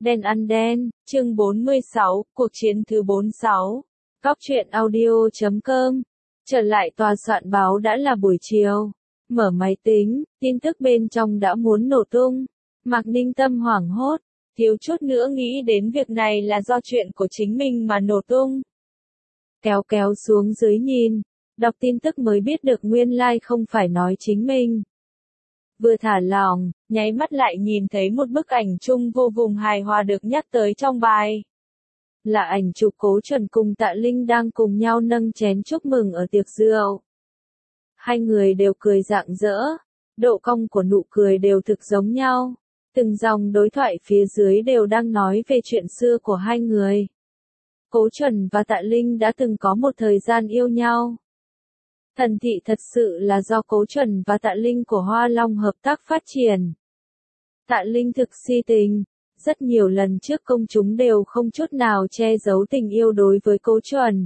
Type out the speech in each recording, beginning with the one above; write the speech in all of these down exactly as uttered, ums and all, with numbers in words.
Đen ăn đen, chương bốn mươi sáu, cuộc chiến thứ bốn mươi sáu. Góc truyện audio chấm com. Trở lại tòa soạn báo đã là buổi chiều. Mở máy tính, tin tức bên trong đã muốn nổ tung. Mạc Ninh tâm hoảng hốt, thiếu chút nữa nghĩ đến việc này là do chuyện của chính mình mà nổ tung. Kéo kéo xuống dưới nhìn, đọc tin tức mới biết được nguyên lai like không phải nói chính mình. Vừa thả lỏng, nháy mắt lại nhìn thấy một bức ảnh chung vô cùng hài hòa được nhắc tới trong bài. Là ảnh chụp Cố Chuẩn cùng Tạ Linh đang cùng nhau nâng chén chúc mừng ở tiệc rượu. Hai người đều cười rạng rỡ, độ cong của nụ cười đều thực giống nhau. Từng dòng đối thoại phía dưới đều đang nói về chuyện xưa của hai người. Cố Chuẩn và Tạ Linh đã từng có một thời gian yêu nhau. Thần thị thật sự là do Cố Chuẩn và Tạ Linh của Hoa Long hợp tác phát triển. Tạ Linh thực si tình, rất nhiều lần trước công chúng đều không chút nào che giấu tình yêu đối với Cố Chuẩn.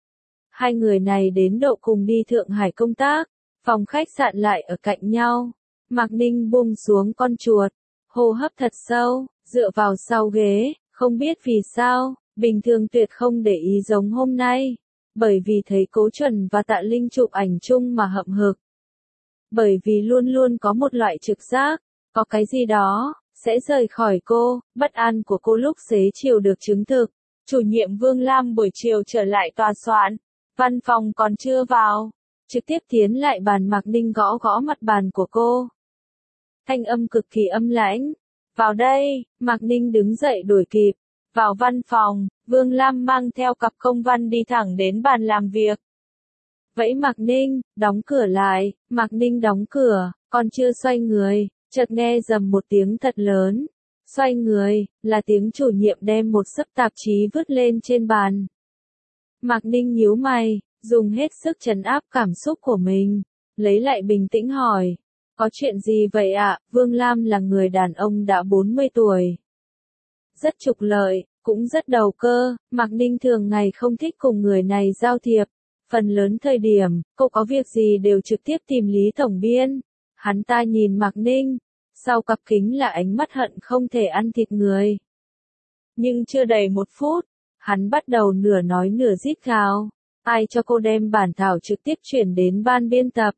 Hai người này đến độ cùng đi Thượng Hải công tác, phòng khách sạn lại ở cạnh nhau. Mạc Ninh buông xuống con chuột, hô hấp thật sâu, dựa vào sau ghế, không biết vì sao, bình thường tuyệt không để ý giống hôm nay. Bởi vì thấy Cố Chuẩn và Tạ Linh chụp ảnh chung mà hậm hực. Bởi vì luôn luôn có một loại trực giác, có cái gì đó, sẽ rời khỏi cô, bất an của cô lúc xế chiều được chứng thực. Chủ nhiệm Vương Lam buổi chiều trở lại tòa soạn, văn phòng còn chưa vào, trực tiếp tiến lại bàn Mạc Ninh gõ gõ mặt bàn của cô. Thanh âm cực kỳ âm lãnh, vào đây, Mạc Ninh đứng dậy đuổi kịp, vào văn phòng. Vương Lam mang theo cặp công văn đi thẳng đến bàn làm việc. Vẫy Mạc Ninh, đóng cửa lại, Mạc Ninh đóng cửa, còn chưa xoay người, chợt nghe rầm một tiếng thật lớn. Xoay người, là tiếng chủ nhiệm đem một xấp tạp chí vứt lên trên bàn. Mạc Ninh nhíu mày, dùng hết sức trấn áp cảm xúc của mình, lấy lại bình tĩnh hỏi. Có chuyện gì vậy ạ? Vương Lam là người đàn ông đã bốn mươi tuổi. Rất trục lợi. Cũng rất đầu cơ, Mạc Ninh thường ngày không thích cùng người này giao thiệp. Phần lớn thời điểm, cô có việc gì đều trực tiếp tìm Lý Tổng Biên. Hắn ta nhìn Mạc Ninh, sau cặp kính là ánh mắt hận không thể ăn thịt người. Nhưng chưa đầy một phút, hắn bắt đầu nửa nói nửa rít gào. Ai cho cô đem bản thảo trực tiếp chuyển đến ban biên tập.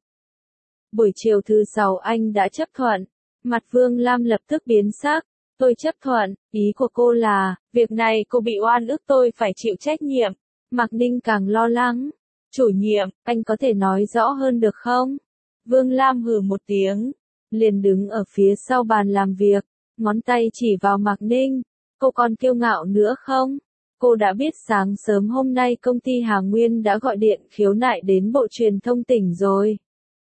Buổi chiều thứ sáu anh đã chấp thuận, mặt Vương Lam lập tức biến sắc. Tôi chấp thuận, ý của cô là, việc này cô bị oan ức tôi phải chịu trách nhiệm. Mạc Ninh càng lo lắng. Chủ nhiệm, anh có thể nói rõ hơn được không? Vương Lam hừ một tiếng, liền đứng ở phía sau bàn làm việc, ngón tay chỉ vào Mạc Ninh. Cô còn kiêu ngạo nữa không? Cô đã biết sáng sớm hôm nay công ty Hà Nguyên đã gọi điện khiếu nại đến Bộ Truyền thông tỉnh rồi.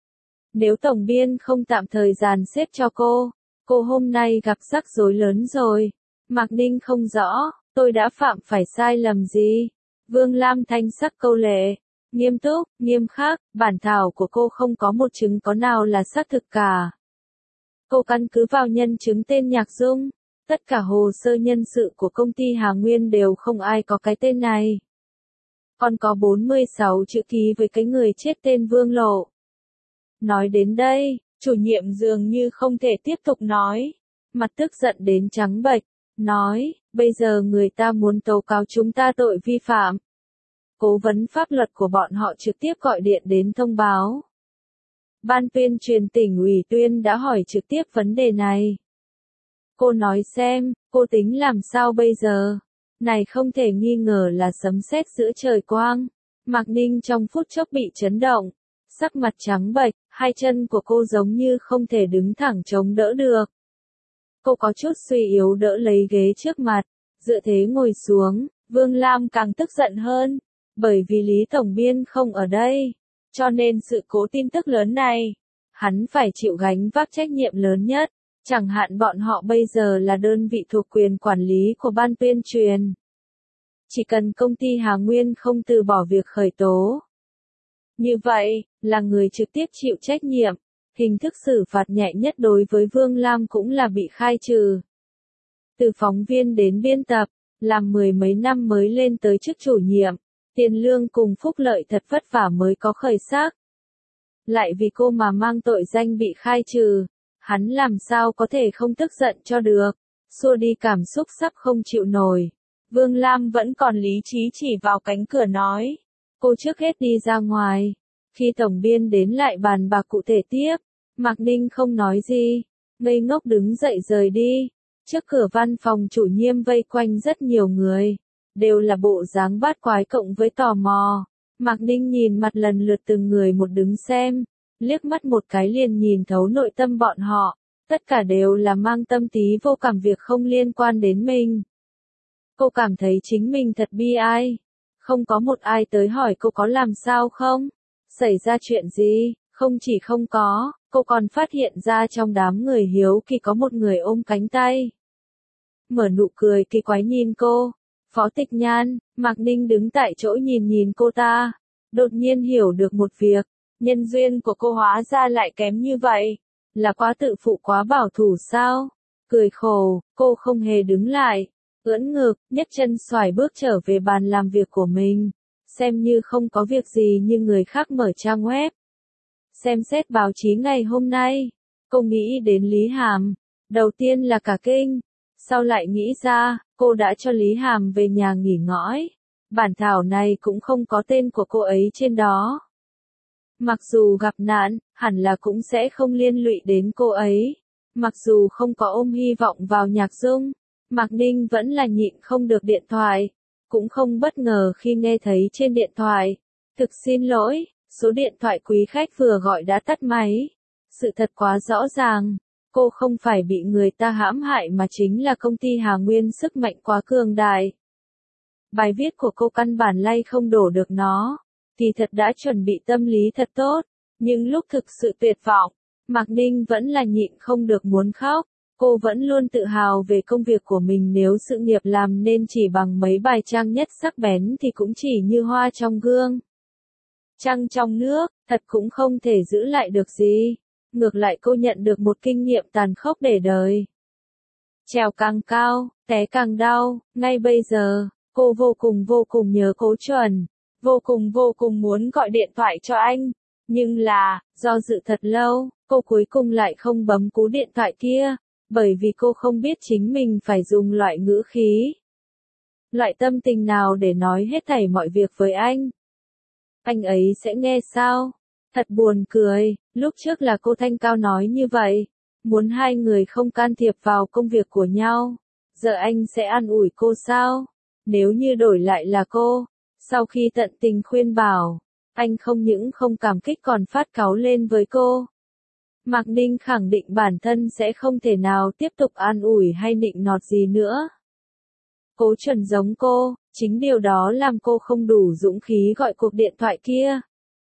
Nếu Tổng Biên không tạm thời dàn xếp cho cô, cô hôm nay gặp rắc rối lớn rồi. Mạc Ninh không rõ, tôi đã phạm phải sai lầm gì? Vương Lam thanh sắc câu lệ, nghiêm túc, nghiêm khắc, bản thảo của cô không có một chứng có nào là xác thực cả. Cô căn cứ vào nhân chứng tên Nhạc Dung, tất cả hồ sơ nhân sự của công ty Hà Nguyên đều không ai có cái tên này. Còn có bốn mươi sáu chữ ký với cái người chết tên Vương Lộ. Nói đến đây, chủ nhiệm dường như không thể tiếp tục nói, mặt tức giận đến trắng bệch, nói, bây giờ người ta muốn tố cáo chúng ta tội vi phạm. Cố vấn pháp luật của bọn họ trực tiếp gọi điện đến thông báo. Ban tuyên truyền tỉnh ủy tuyên đã hỏi trực tiếp vấn đề này. Cô nói xem, cô tính làm sao bây giờ? Này không thể nghi ngờ là sấm sét giữa trời quang. Mạc Ninh trong phút chốc bị chấn động. Sắc mặt trắng bệch, hai chân của cô giống như không thể đứng thẳng chống đỡ được. Cô có chút suy yếu đỡ lấy ghế trước mặt, dựa thế ngồi xuống. Vương Lam càng tức giận hơn, bởi vì Lý Tổng Biên không ở đây, cho nên sự cố tin tức lớn này, hắn phải chịu gánh vác trách nhiệm lớn nhất. Chẳng hạn bọn họ bây giờ là đơn vị thuộc quyền quản lý của ban tuyên truyền. Chỉ cần công ty Hà Nguyên không từ bỏ việc khởi tố, như vậy, là người trực tiếp chịu trách nhiệm, hình thức xử phạt nhẹ nhất đối với Vương Lam cũng là bị khai trừ. Từ phóng viên đến biên tập, làm mười mấy năm mới lên tới chức chủ nhiệm, tiền lương cùng phúc lợi thật vất vả mới có khởi sắc. Lại vì cô mà mang tội danh bị khai trừ, hắn làm sao có thể không tức giận cho được. xua đi cảm xúc sắp không chịu nổi. Vương Lam vẫn còn lý trí chỉ vào cánh cửa nói. Cô trước hết đi ra ngoài. Khi tổng biên đến lại bàn bạc cụ thể tiếp, Mạc Ninh không nói gì, ngây ngốc đứng dậy rời đi. Trước cửa văn phòng chủ nhiệm vây quanh rất nhiều người, đều là bộ dáng bát quái cộng với tò mò. Mạc Ninh nhìn mặt lần lượt từng người một đứng xem, liếc mắt một cái liền nhìn thấu nội tâm bọn họ, tất cả đều là mang tâm tí vô cảm việc không liên quan đến mình. Cô cảm thấy chính mình thật bi ai, không có một ai tới hỏi cô có làm sao không, xảy ra chuyện gì, không chỉ không có, cô còn phát hiện ra trong đám người hiếu kỳ có một người ôm cánh tay. Mở nụ cười kỳ quái nhìn cô, Phó Tịch Nhan. Mạc Ninh đứng tại chỗ nhìn nhìn cô ta, đột nhiên hiểu được một việc, nhân duyên của cô hóa ra lại kém như vậy, là quá tự phụ quá bảo thủ sao? Cười khổ, cô không hề đứng lại, ưỡn ngực, nhấc chân xoài bước trở về bàn làm việc của mình, xem như không có việc gì như người khác mở trang web. Xem xét báo chí ngày hôm nay, cô nghĩ đến Lý Hàm, đầu tiên là cả kinh, sau lại nghĩ ra, cô đã cho Lý Hàm về nhà nghỉ ngơi. Bản thảo này cũng không có tên của cô ấy trên đó. Mặc dù gặp nạn, hẳn là cũng sẽ không liên lụy đến cô ấy. Mặc dù không có ôm hy vọng vào Nhạc Dung, Mạc Ninh vẫn là nhịn không được điện thoại. Cũng không bất ngờ khi nghe thấy trên điện thoại. Thực xin lỗi, số điện thoại quý khách vừa gọi đã tắt máy. Sự thật quá rõ ràng. Cô không phải bị người ta hãm hại mà chính là công ty Hà Nguyên sức mạnh quá cường đại. Bài viết của cô căn bản lay không đổ được nó, thì thật đã chuẩn bị tâm lý thật tốt, nhưng lúc thực sự tuyệt vọng, Mạc Ninh vẫn là nhịn không được muốn khóc. Cô vẫn luôn tự hào về công việc của mình, nếu sự nghiệp làm nên chỉ bằng mấy bài trang nhất sắc bén thì cũng chỉ như hoa trong gương. Trăng trong nước, thật cũng không thể giữ lại được gì. Ngược lại cô nhận được một kinh nghiệm tàn khốc để đời. Trèo càng cao, té càng đau, ngay bây giờ, cô vô cùng vô cùng nhớ Cố Chuẩn, vô cùng vô cùng muốn gọi điện thoại cho anh, nhưng là, do dự thật lâu, cô cuối cùng lại không bấm cú điện thoại kia, bởi vì cô không biết chính mình phải dùng loại ngữ khí, loại tâm tình nào để nói hết thảy mọi việc với anh. Anh ấy sẽ nghe sao? Thật buồn cười, lúc trước là cô thanh cao nói như vậy, muốn hai người không can thiệp vào công việc của nhau. Giờ anh sẽ an ủi cô sao? Nếu như đổi lại là cô, sau khi tận tình khuyên bảo, anh không những không cảm kích còn phát cáu lên với cô. Mạc Ninh khẳng định bản thân sẽ không thể nào tiếp tục an ủi hay nịnh nọt gì nữa. Cố Chuẩn giống cô, chính điều đó làm cô không đủ dũng khí gọi cuộc điện thoại kia.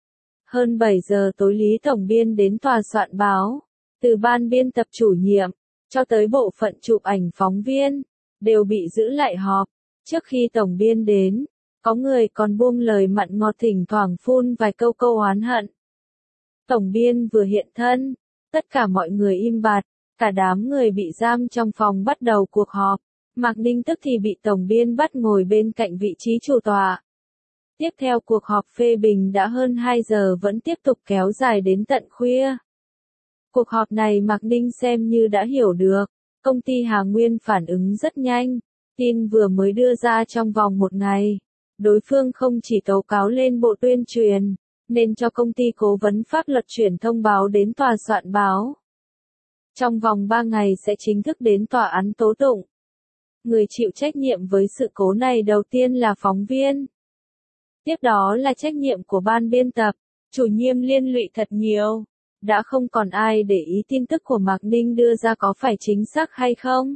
Hơn bảy giờ tối Lý Tổng Biên đến tòa soạn báo, từ ban biên tập chủ nhiệm, cho tới bộ phận chụp ảnh phóng viên, đều bị giữ lại họp. Trước khi Tổng Biên đến, có người còn buông lời mặn ngọt thỉnh thoảng phun vài câu câu oán hận. Tổng Biên vừa hiện thân, tất cả mọi người im bặt, cả đám người bị giam trong phòng bắt đầu cuộc họp. Mạc Ninh tức thì bị Tổng Biên bắt ngồi bên cạnh vị trí chủ tọa. Tiếp theo cuộc họp phê bình đã hơn hai giờ vẫn tiếp tục kéo dài đến tận khuya. Cuộc họp này Mạc Ninh xem như đã hiểu được, công ty Hà Nguyên phản ứng rất nhanh, tin vừa mới đưa ra trong vòng một ngày. Đối phương không chỉ tố cáo lên Bộ Tuyên truyền, nên cho công ty cố vấn pháp luật chuyển thông báo đến tòa soạn báo. Trong vòng ba ngày sẽ chính thức đến tòa án tố tụng. Người chịu trách nhiệm với sự cố này đầu tiên là phóng viên. Tiếp đó là trách nhiệm của ban biên tập, chủ nhiệm liên lụy thật nhiều. Đã không còn ai để ý tin tức của Mạc Ninh đưa ra có phải chính xác hay không.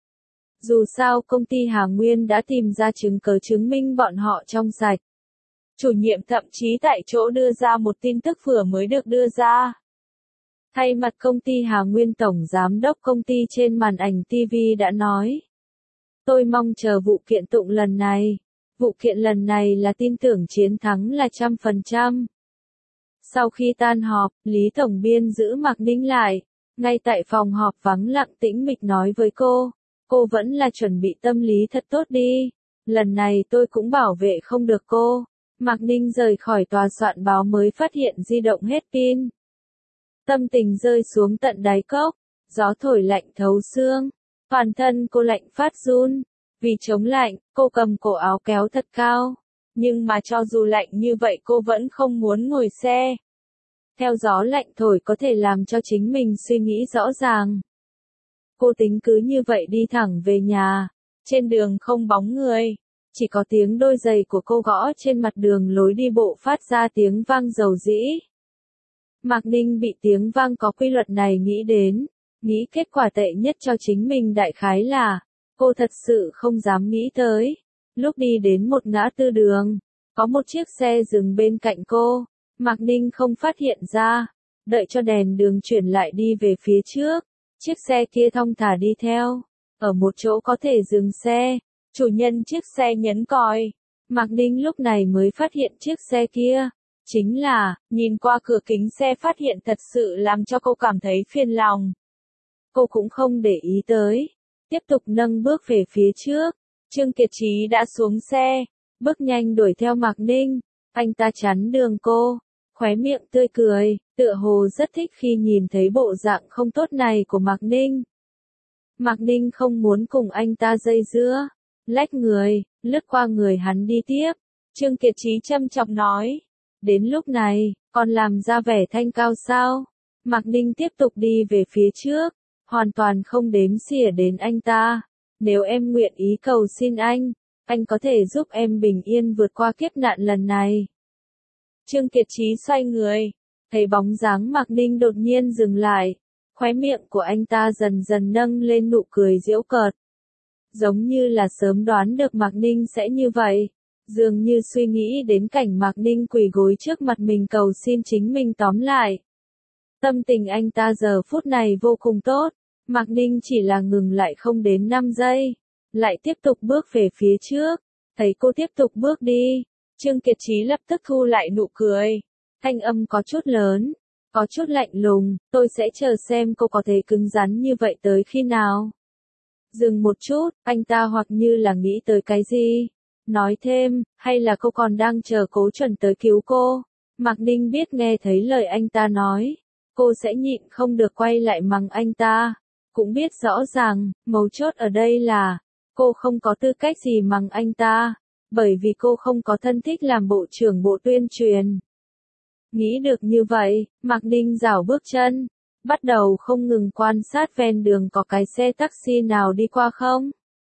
Dù sao công ty Hà Nguyên đã tìm ra chứng cứ chứng minh bọn họ trong sạch. Chủ nhiệm thậm chí tại chỗ đưa ra một tin tức vừa mới được đưa ra. Thay mặt công ty Hà Nguyên, Tổng Giám đốc công ty trên màn ảnh ti vi đã nói. Tôi mong chờ vụ kiện tụng lần này. Vụ kiện lần này là tin tưởng chiến thắng là trăm phần trăm. Sau khi tan họp, Lý Tổng Biên giữ Mạc Ninh lại. Ngay tại phòng họp vắng lặng tĩnh mịch nói với cô. Cô vẫn là chuẩn bị tâm lý thật tốt đi. Lần này tôi cũng bảo vệ không được cô. Mạc Ninh rời khỏi tòa soạn báo mới phát hiện di động hết pin. Tâm tình rơi xuống tận đáy cốc. Gió thổi lạnh thấu xương. Toàn thân cô lạnh phát run. Vì chống lạnh, cô cầm cổ áo kéo thật cao. Nhưng mà cho dù lạnh như vậy cô vẫn không muốn ngồi xe. Theo gió lạnh thổi có thể làm cho chính mình suy nghĩ rõ ràng. Cô tính cứ như vậy đi thẳng về nhà. Trên đường không bóng người. Chỉ có tiếng đôi giày của cô gõ trên mặt đường lối đi bộ phát ra tiếng vang dầu dĩ. Mạc Ninh bị tiếng vang có quy luật này nghĩ đến. Nghĩ kết quả tệ nhất cho chính mình đại khái là, cô thật sự không dám nghĩ tới. Lúc đi đến một ngã tư đường, có một chiếc xe dừng bên cạnh cô. Mạc Ninh không phát hiện ra. Đợi cho đèn đường chuyển lại đi về phía trước. Chiếc xe kia thong thả đi theo. Ở một chỗ có thể dừng xe. Chủ nhân chiếc xe nhấn còi. Mạc Ninh lúc này mới phát hiện chiếc xe kia. Chính là, nhìn qua cửa kính xe phát hiện thật sự làm cho cô cảm thấy phiền lòng. Cô cũng không để ý tới. Tiếp tục nâng bước về phía trước. Trương Kiệt Chí đã xuống xe. Bước nhanh đuổi theo Mạc Ninh. Anh ta chắn đường cô. Khóe miệng tươi cười. Tựa hồ rất thích khi nhìn thấy bộ dạng không tốt này của Mạc Ninh. Mạc Ninh không muốn cùng anh ta dây dưa. Lách người, lướt qua người hắn đi tiếp. Trương Kiệt Chí châm chọc nói. Đến lúc này, còn làm ra vẻ thanh cao sao? Mạc Ninh tiếp tục đi về phía trước. Hoàn toàn không đếm xỉa đến anh ta. Nếu em nguyện ý cầu xin anh, anh có thể giúp em bình yên vượt qua kiếp nạn lần này. Trương Kiệt Chí xoay người. Thấy bóng dáng Mạc Ninh đột nhiên dừng lại. Khóe miệng của anh ta dần dần nâng lên nụ cười giễu cợt. Giống như là sớm đoán được Mạc Ninh sẽ như vậy. Dường như suy nghĩ đến cảnh Mạc Ninh quỳ gối trước mặt mình cầu xin chính mình tóm lại. Tâm tình anh ta giờ phút này vô cùng tốt. Mạc Ninh chỉ là ngừng lại không đến năm giây. Lại tiếp tục bước về phía trước. Thấy cô tiếp tục bước đi. Trương Kiệt Chí lập tức thu lại nụ cười. Thanh âm có chút lớn. Có chút lạnh lùng. Tôi sẽ chờ xem cô có thể cứng rắn như vậy tới khi nào. Dừng một chút, anh ta hoặc như là nghĩ tới cái gì. Nói thêm, hay là cô còn đang chờ Cố Chuẩn tới cứu cô. Mạc Ninh biết nghe thấy lời anh ta nói. Cô sẽ nhịn không được quay lại mắng anh ta. Cũng biết rõ ràng, mấu chốt ở đây là, cô không có tư cách gì mắng anh ta. Bởi vì cô không có thân thích làm bộ trưởng bộ tuyên truyền. Nghĩ được như vậy, Mạc Ninh rảo bước chân. Bắt đầu không ngừng quan sát ven đường có cái xe taxi nào đi qua không.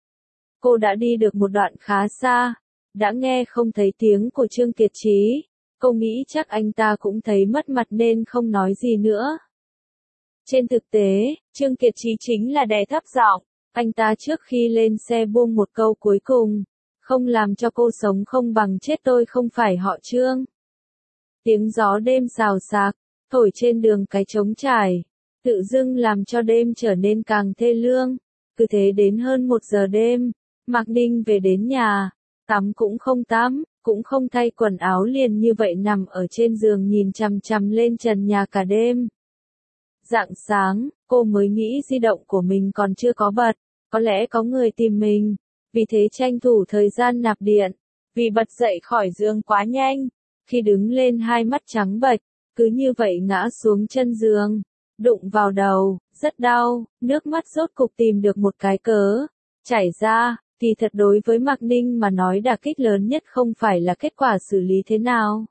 Cô đã đi được một đoạn khá xa. Đã nghe không thấy tiếng của Trương Kiệt Chí. Cô nghĩ chắc anh ta cũng thấy mất mặt nên không nói gì nữa. Trên thực tế, Trương Kiệt Chí chính là đè thấp giọng. Anh ta trước khi lên xe buông một câu cuối cùng. Không làm cho cô sống không bằng chết tôi không phải họ Trương. Tiếng gió đêm xào xạc, thổi trên đường cái trống trải. Tự dưng làm cho đêm trở nên càng thê lương. Cứ thế đến hơn một giờ đêm. Mạc Ninh về đến nhà. Tắm cũng không tắm, cũng không thay quần áo liền như vậy nằm ở trên giường nhìn chằm chằm lên trần nhà cả đêm. Rạng sáng, cô mới nghĩ di động của mình còn chưa có bật. Có lẽ có người tìm mình. Vì thế tranh thủ thời gian nạp điện. Vì bật dậy khỏi giường quá nhanh. Khi đứng lên hai mắt trắng bệch. Cứ như vậy ngã xuống chân giường. Đụng vào đầu, rất đau. Nước mắt rốt cục tìm được một cái cớ. Chảy ra. Kỳ thật đối với Mạc Ninh mà nói đả kích lớn nhất không phải là kết quả xử lý thế nào.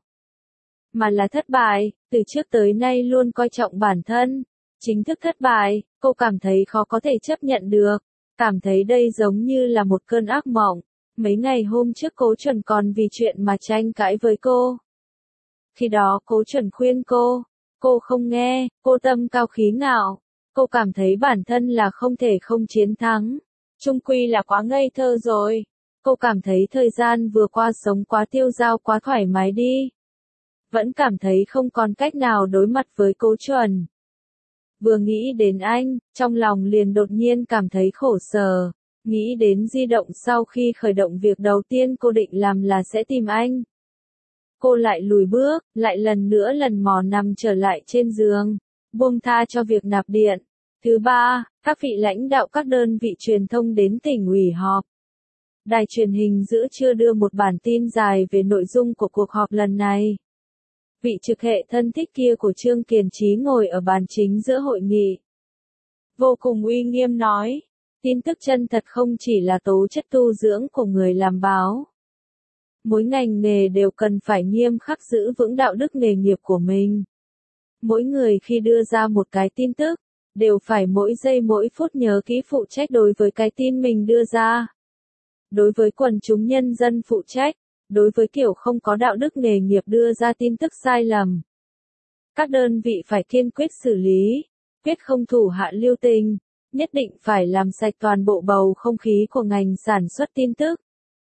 Mà là thất bại. Từ trước tới nay luôn coi trọng bản thân. Chính thức thất bại. Cô cảm thấy khó có thể chấp nhận được. Cảm thấy đây giống như là một cơn ác mộng. Mấy ngày hôm trước Cố Chuẩn còn vì chuyện mà tranh cãi với cô. Khi đó Cố Chuẩn khuyên cô. Cô không nghe, cô tâm cao khí ngạo. Cô cảm thấy bản thân là không thể không chiến thắng. Chung quy là quá ngây thơ rồi. Cô cảm thấy thời gian vừa qua sống quá tiêu dao quá thoải mái đi. Vẫn cảm thấy không còn cách nào đối mặt với Cố Chuẩn. Vừa nghĩ đến anh, trong lòng liền đột nhiên cảm thấy khổ sở. Nghĩ đến di động sau khi khởi động việc đầu tiên cô định làm là sẽ tìm anh. Cô lại lùi bước, lại lần nữa lần mò nằm trở lại trên giường. Buông tha cho việc nạp điện. Thứ ba, các vị lãnh đạo các đơn vị truyền thông đến tỉnh ủy họp. Đài truyền hình giữa trưa đưa một bản tin dài về nội dung của cuộc họp lần này. Vị trực hệ thân thích kia của Trương Kiệt Chí ngồi ở bàn chính giữa hội nghị. Vô cùng uy nghiêm nói. Tin tức chân thật không chỉ là tố chất tu dưỡng của người làm báo. Mỗi ngành nghề đều cần phải nghiêm khắc giữ vững đạo đức nghề nghiệp của mình. Mỗi người khi đưa ra một cái tin tức, đều phải mỗi giây mỗi phút nhớ kỹ phụ trách đối với cái tin mình đưa ra. Đối với quần chúng nhân dân phụ trách, đối với kiểu không có đạo đức nghề nghiệp đưa ra tin tức sai lầm. Các đơn vị phải kiên quyết xử lý, quyết không thủ hạ lưu tình, nhất định phải làm sạch toàn bộ bầu không khí của ngành sản xuất tin tức.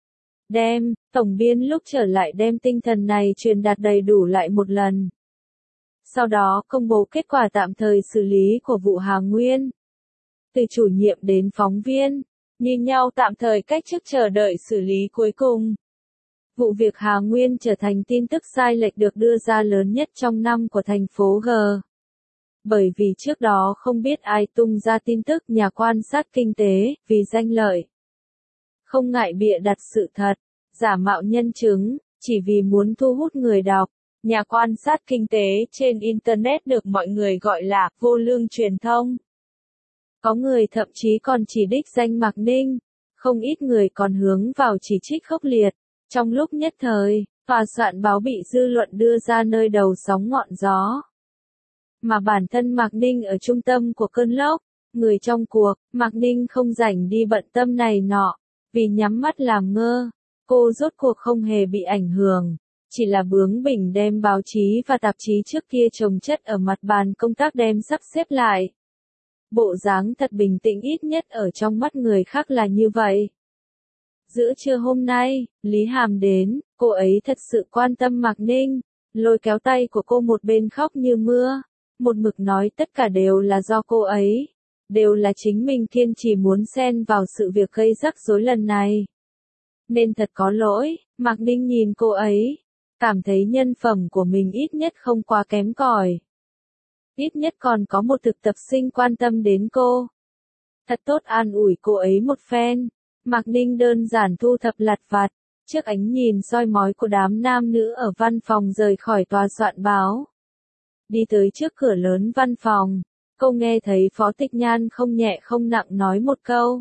Đem, tổng biên lúc trở lại đem tinh thần này truyền đạt đầy đủ lại một lần. Sau đó công bố kết quả tạm thời xử lý của vụ Hà Nguyên. Từ chủ nhiệm đến phóng viên, nhìn nhau tạm thời cách chức chờ đợi xử lý cuối cùng. Vụ việc Hà Nguyên trở thành tin tức sai lệch được đưa ra lớn nhất trong năm của thành phố G. Bởi vì trước đó không biết ai tung ra tin tức nhà quan sát kinh tế, vì danh lợi. Không ngại bịa đặt sự thật, giả mạo nhân chứng, chỉ vì muốn thu hút người đọc. Nhà quan sát kinh tế trên Internet được mọi người gọi là vô lương truyền thông. Có người thậm chí còn chỉ đích danh Mạc Ninh, không ít người còn hướng vào chỉ trích khốc liệt. Trong lúc nhất thời, tòa soạn báo bị dư luận đưa ra nơi đầu sóng ngọn gió. Mà bản thân Mạc Ninh ở trung tâm của cơn lốc, người trong cuộc, Mạc Ninh không rảnh đi bận tâm này nọ, vì nhắm mắt làm ngơ, cô rốt cuộc không hề bị ảnh hưởng. Chỉ là bướng bỉnh đem báo chí và tạp chí trước kia chồng chất ở mặt bàn công tác đem sắp xếp lại. Bộ dáng thật bình tĩnh ít nhất ở trong mắt người khác là như vậy. Giữa trưa hôm nay, Lý Hàm đến, cô ấy thật sự quan tâm Mạc Ninh, lôi kéo tay của cô một bên khóc như mưa, một mực nói tất cả đều là do cô ấy, đều là chính mình kiên trì muốn xen vào sự việc gây rắc rối lần này. Nên thật có lỗi, Mạc Ninh nhìn cô ấy, cảm thấy nhân phẩm của mình ít nhất không quá kém cỏi. Ít nhất còn có một thực tập sinh quan tâm đến cô. Thật tốt an ủi cô ấy một phen. Mạc Ninh đơn giản thu thập lặt vặt, trước ánh nhìn soi mói của đám nam nữ ở văn phòng rời khỏi tòa soạn báo. Đi tới trước cửa lớn văn phòng, cô nghe thấy Phó Tịch Nhan không nhẹ không nặng nói một câu.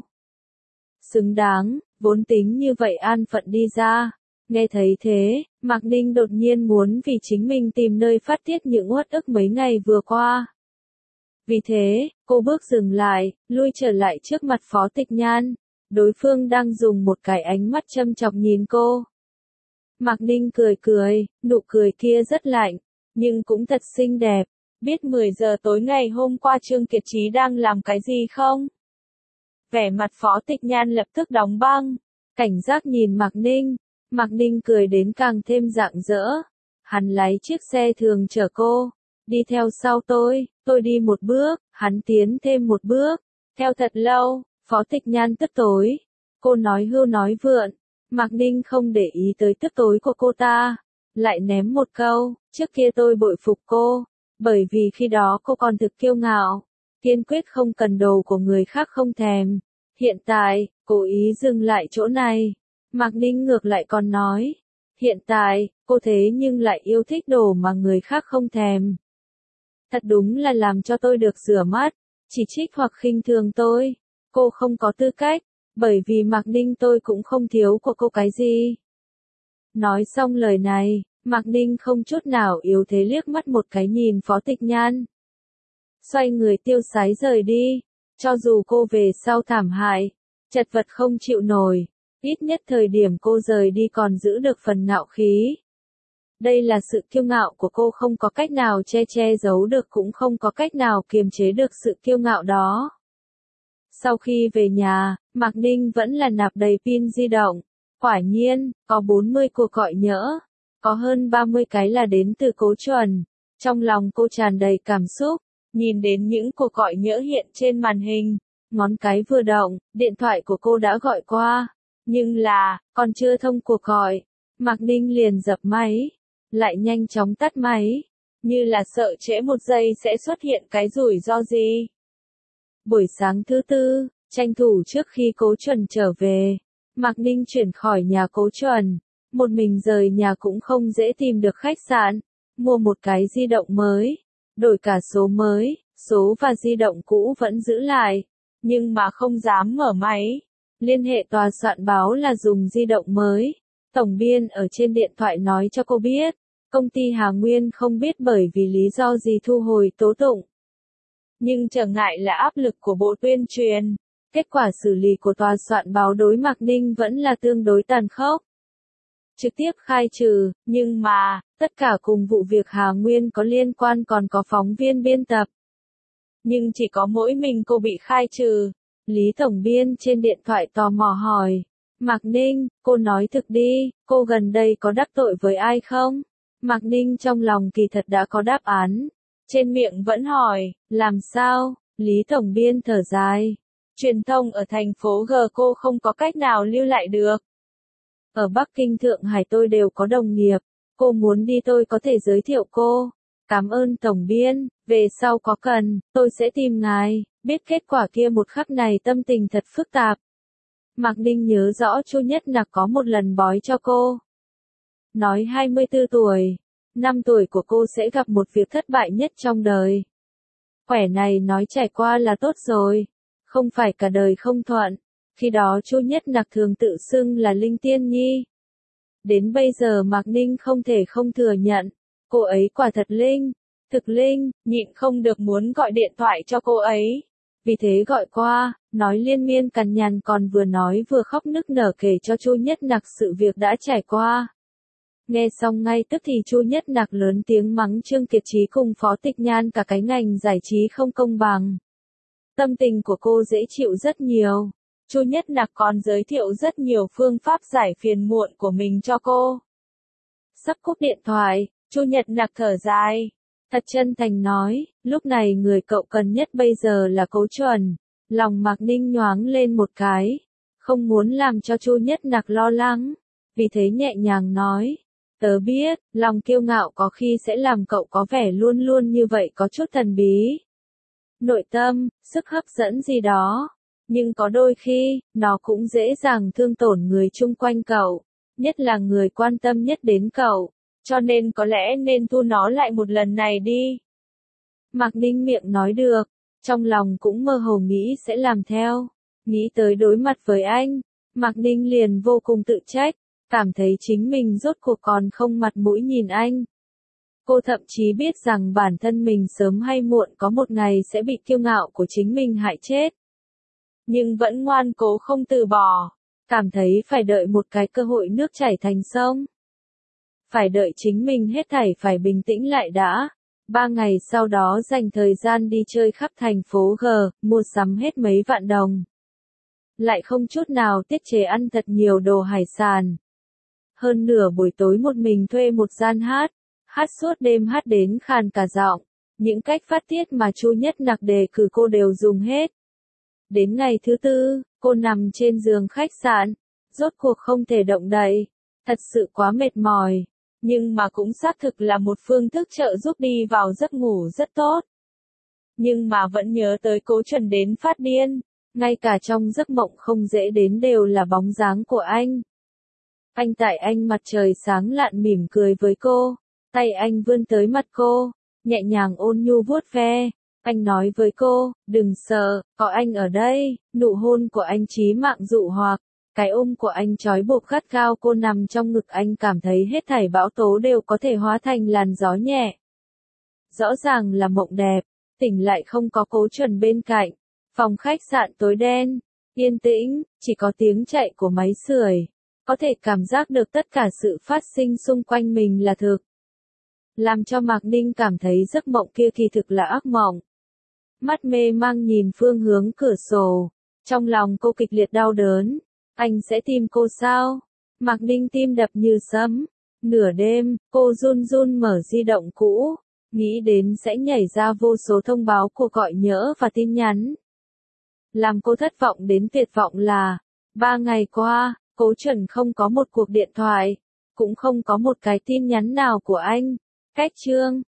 Xứng đáng, vốn tính như vậy an phận đi ra. Nghe thấy thế, Mạc Ninh đột nhiên muốn vì chính mình tìm nơi phát tiết những uất ức mấy ngày vừa qua. Vì thế, cô bước dừng lại, lui trở lại trước mặt Phó Tịch Nhan. Đối phương đang dùng một cái ánh mắt châm chọc nhìn cô. Mạc Ninh cười cười, nụ cười kia rất lạnh, nhưng cũng thật xinh đẹp. Biết mười giờ tối ngày hôm qua Trương Kiệt Chí đang làm cái gì không? Vẻ mặt Phó Tịch Nhan lập tức đóng băng, cảnh giác nhìn Mạc Ninh. Mạc Ninh cười đến càng thêm rạng rỡ. Hắn lái chiếc xe thường chở cô. Đi theo sau tôi, tôi đi một bước, hắn tiến thêm một bước. Theo thật lâu, Phó Tịch Nhan tức tối. Cô nói hưu nói vượn. Mạc Ninh không để ý tới tức tối của cô ta. Lại ném một câu, trước kia tôi bội phục cô. Bởi vì khi đó cô còn thực kiêu ngạo. Kiên quyết không cần đồ của người khác không thèm. Hiện tại, cố ý dừng lại chỗ này. Mạc Ninh ngược lại còn nói, hiện tại, cô thế nhưng lại yêu thích đồ mà người khác không thèm. Thật đúng là làm cho tôi được rửa mắt, chỉ trích hoặc khinh thường tôi. Cô không có tư cách, bởi vì Mạc Ninh tôi cũng không thiếu của cô cái gì. Nói xong lời này, Mạc Ninh không chút nào yếu thế liếc mắt một cái nhìn Phó Tịch Nhan. Xoay người tiêu sái rời đi, cho dù cô về sau thảm hại, chật vật không chịu nổi. Ít nhất thời điểm cô rời đi còn giữ được phần ngạo khí. Đây là sự kiêu ngạo của cô không có cách nào che che giấu được cũng không có cách nào kiềm chế được sự kiêu ngạo đó. Sau khi về nhà, Mạc Ninh vẫn là nạp đầy pin di động. Quả nhiên, có bốn mươi cuộc gọi nhỡ. Có hơn ba mươi cái là đến từ Cố Chuẩn. Trong lòng cô tràn đầy cảm xúc. Nhìn đến những cuộc gọi nhỡ hiện trên màn hình. Ngón cái vừa động, điện thoại của cô đã gọi qua. Nhưng là, còn chưa thông cuộc gọi, Mạc Ninh liền dập máy, lại nhanh chóng tắt máy, như là sợ trễ một giây sẽ xuất hiện cái rủi ro gì. Buổi sáng thứ tư, tranh thủ trước khi Cố Chuẩn trở về, Mạc Ninh chuyển khỏi nhà Cố Chuẩn, một mình rời nhà cũng không dễ tìm được khách sạn, mua một cái di động mới, đổi cả số mới, số và di động cũ vẫn giữ lại. nhưng mà không dám mở máy. Liên hệ tòa soạn báo là dùng di động mới. Tổng biên ở trên điện thoại nói cho cô biết, công ty Hà Nguyên không biết bởi vì lý do gì thu hồi tố tụng. Nhưng trở ngại là áp lực của Bộ Tuyên truyền. Kết quả xử lý của tòa soạn báo đối Mạc Ninh vẫn là tương đối tàn khốc. Trực tiếp khai trừ, nhưng mà, tất cả cùng vụ việc Hà Nguyên có liên quan còn có phóng viên biên tập. Nhưng chỉ có mỗi mình cô bị khai trừ. Lý tổng biên trên điện thoại tò mò hỏi. Mạc Ninh, cô nói thực đi, cô gần đây có đắc tội với ai không? Mạc Ninh trong lòng kỳ thật đã có đáp án. Trên miệng vẫn hỏi, làm sao? Lý tổng biên thở dài. Truyền thông ở thành phố G cô không có cách nào lưu lại được. Ở Bắc Kinh Thượng Hải tôi đều có đồng nghiệp. Cô muốn đi tôi có thể giới thiệu cô. Cảm ơn tổng biên, về sau có cần, tôi sẽ tìm ngài. Biết kết quả kia một khắc này tâm tình thật phức tạp. Mạc Ninh nhớ rõ Chu Nhất Nặc có một lần bói cho cô. Nói hai mươi tư tuổi, năm tuổi của cô sẽ gặp một việc thất bại nhất trong đời. Khỏe này nói trải qua là tốt rồi, không phải cả đời không thuận. Khi đó Chu Nhất Nặc thường tự xưng là Linh Tiên Nhi. Đến bây giờ Mạc Ninh không thể không thừa nhận, cô ấy quả thật linh, thực linh, nhịn không được muốn gọi điện thoại cho cô ấy. Vì thế gọi qua, nói liên miên cằn nhằn còn vừa nói vừa khóc nức nở kể cho Chu Nhất Nặc sự việc đã trải qua. Nghe xong ngay tức thì Chu Nhất Nặc lớn tiếng mắng Trương Kiệt Chí cùng Phó Tịch Nhan cả cái ngành giải trí không công bằng. Tâm tình của cô dễ chịu rất nhiều. Chu Nhất Nặc còn giới thiệu rất nhiều phương pháp giải phiền muộn của mình cho cô. Sắp cúp điện thoại, Chu Nhất Nặc thở dài. Thật chân thành nói, lúc này người cậu cần nhất bây giờ là Cố Chuẩn. Lòng Mạc Ninh nhoáng lên một cái. Không muốn làm cho Chu Nhất Nặc lo lắng. Vì thế nhẹ nhàng nói. Tớ biết, lòng kiêu ngạo có khi sẽ làm cậu có vẻ luôn luôn như vậy có chút thần bí. Nội tâm, sức hấp dẫn gì đó. Nhưng có đôi khi, nó cũng dễ dàng thương tổn người chung quanh cậu. Nhất là người quan tâm nhất đến cậu. Cho nên có lẽ nên thu nó lại một lần này đi. Mạc Ninh miệng nói được, trong lòng cũng mơ hồ nghĩ sẽ làm theo. Nghĩ tới đối mặt với anh, Mạc Ninh liền vô cùng tự trách, cảm thấy chính mình rốt cuộc còn không mặt mũi nhìn anh. Cô thậm chí biết rằng bản thân mình sớm hay muộn có một ngày sẽ bị kiêu ngạo của chính mình hại chết. Nhưng vẫn ngoan cố không từ bỏ, cảm thấy phải đợi một cái cơ hội nước chảy thành sông. Phải đợi chính mình hết thảy phải bình tĩnh lại đã. Ba ngày sau đó dành thời gian đi chơi khắp thành phố G, mua sắm hết mấy vạn đồng. Lại không chút nào tiết chế ăn thật nhiều đồ hải sản. Hơn nửa buổi tối một mình thuê một gian hát, hát suốt đêm hát đến khàn cả giọng. Những cách phát tiết mà Chu Nhất Nặc đề cử cô đều dùng hết. Đến ngày thứ tư, cô nằm trên giường khách sạn, rốt cuộc không thể động đậy. Thật sự quá mệt mỏi. Nhưng mà cũng xác thực là một phương thức trợ giúp đi vào giấc ngủ rất tốt. Nhưng mà vẫn nhớ tới Cố Chuẩn đến phát điên, ngay cả trong giấc mộng không dễ đến đều là bóng dáng của anh. Anh tại anh mặt trời sáng lạn mỉm cười với cô, tay anh vươn tới mặt cô, nhẹ nhàng ôn nhu vuốt ve. Anh nói với cô, đừng sợ, có anh ở đây, nụ hôn của anh chí mạng dụ hoặc. Cái ôm của anh trói buộc gắt gao cô nằm trong ngực anh cảm thấy hết thảy bão tố đều có thể hóa thành làn gió nhẹ. Rõ ràng là mộng đẹp, tỉnh lại không có Cố Chuẩn bên cạnh. Phòng khách sạn tối đen, yên tĩnh, chỉ có tiếng chạy của máy sưởi. Có thể cảm giác được tất cả sự phát sinh xung quanh mình là thực. Làm cho Mạc Ninh cảm thấy giấc mộng kia kỳ thực là ác mộng. Mắt mê mang nhìn phương hướng cửa sổ. Trong lòng cô kịch liệt đau đớn. Anh sẽ tìm cô sao? Mạc Ninh tim đập như sấm. Nửa đêm, cô run run mở di động cũ. Nghĩ đến sẽ nhảy ra vô số thông báo cuộc gọi nhỡ và tin nhắn. Làm cô thất vọng đến tuyệt vọng là, ba ngày qua, Cố Chuẩn không có một cuộc điện thoại, cũng không có một cái tin nhắn nào của anh. Cách chương